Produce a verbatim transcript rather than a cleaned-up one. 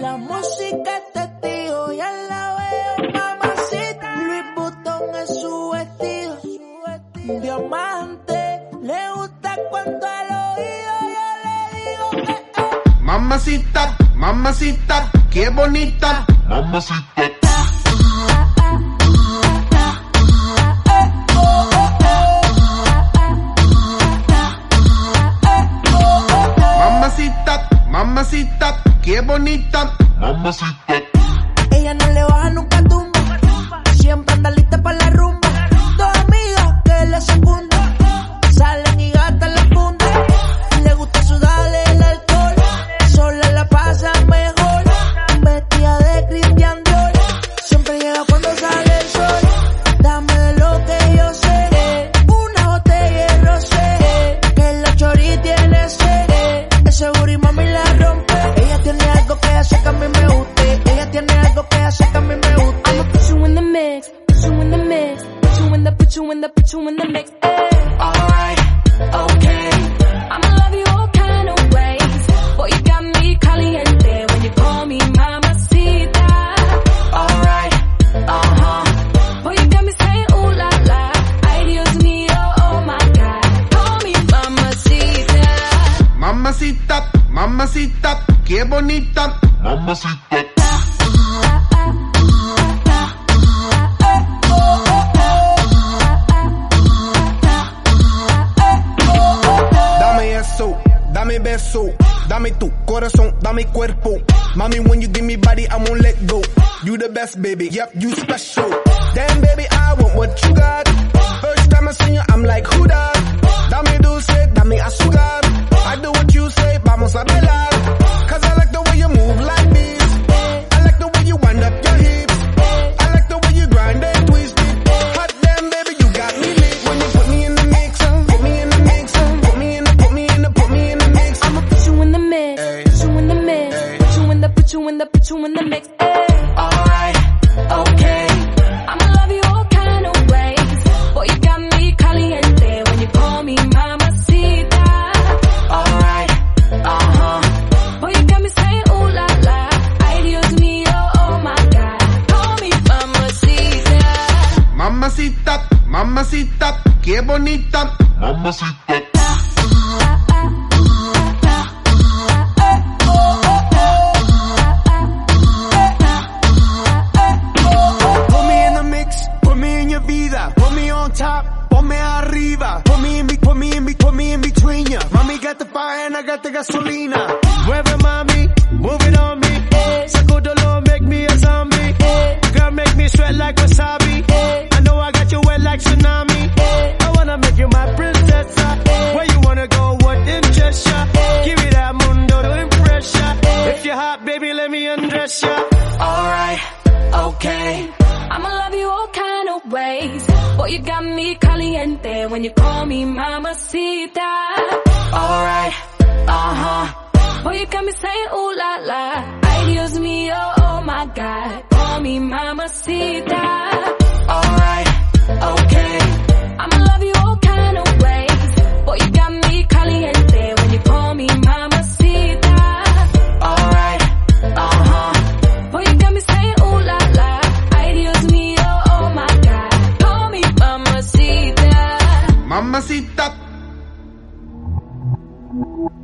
La música es testigo, ya la veo, mamacita. Louis Vuitton es su vestido, diamante. Le gusta cuando al oído yo le digo eh, eh. Mamacita, mamacita, qué bonita. Mamacita. Mamacita, mamacita, qué bonita. Mamacita. Ella no le baja nunca tumba, siempre anda lista para la rumba. Dos amigas que le secundan, salen y gastan la funda. Le gusta sudarle el alcohol, sola la pasa mejor. Vestida de Christian Dior, siempre llega cuando sale el sol. Dame de lo que yo sé, una botella de rosé, que la chori tiene sed. Ese booty mami la rompe. Ella tiene algo que hace que a mí me guste. Ella tiene algo que hace que a mí me guste. I'ma put you in the mix, put you in the mix, put you in the, put you in the, put you in the mix. Ay. Alright, okay. I'ma love you all kind of ways. Boy, you got me caliente when you call me mamacita. Alright, uh-huh. Boy, you got me saying ooh la la. Ay, Dios mío, oh my God. Call me mamacita. Mamacita, mamacita, qué bonita. Mamacita. Dame eso, dame beso, dame tu corazón, dame cuerpo. Mami, when you give me body, I won't let go. You the best, baby, yep, you special. Damn, baby, I want what you got. First time I see you, I'm like, who that? Dame dulce, dame azúcar. I do what you say, vamos a bailar. Cause I like the way you move like this. I like the way you wind up your hips. I like the way you grind and twist it. Hot damn, baby, you got me lit. When you put me in the mix, put me in the mix, put me in the, put me in the, put me in the mix. I'ma put you in the mix, Ay. put you in the mix, Ay. put you in the, put you in the, put you in the mix. Ay. alright, okay. I'ma love you all kind of ways. Boy, you got me caliente when you call me mamacita. Alright, uh-huh. Boy, you got me saying ooh la la. Ay, Dios mío, oh my God. Call me mamacita. Mamacita, mamacita, qué bonita. Mamacita. Put me in the mix, put me in your vida. Put me on top, ponme arriba. Put me in, be- put me in, be- put me in between ya. Mommy got the fire and I got the gasolina. Mueve mami, move it on me. Sacudolo, make me a zombie. Girl, make me sweat like wasabi. I know I got you wet like tsunami. I wanna make you my princess. Where you wanna go, what interests ya? Give me that mundo to impress ya. If you're hot, baby, let me undress ya. alright, okay. I'ma love you all kind of ways. Boy, you got me caliente when you call me mamacita. Alright, uh-huh. Boy, you got me saying ooh la la. Ay, Dios mío, oh my God. Call me mamacita. Alright, okay. I'ma love you all kind of ways. Boy, you got me caliente when you call me mamacita. Alright, uh-huh. Boy, you got me saying ooh la la. Ay, Dios mío, oh my God. Call me mamacita. Mamacita.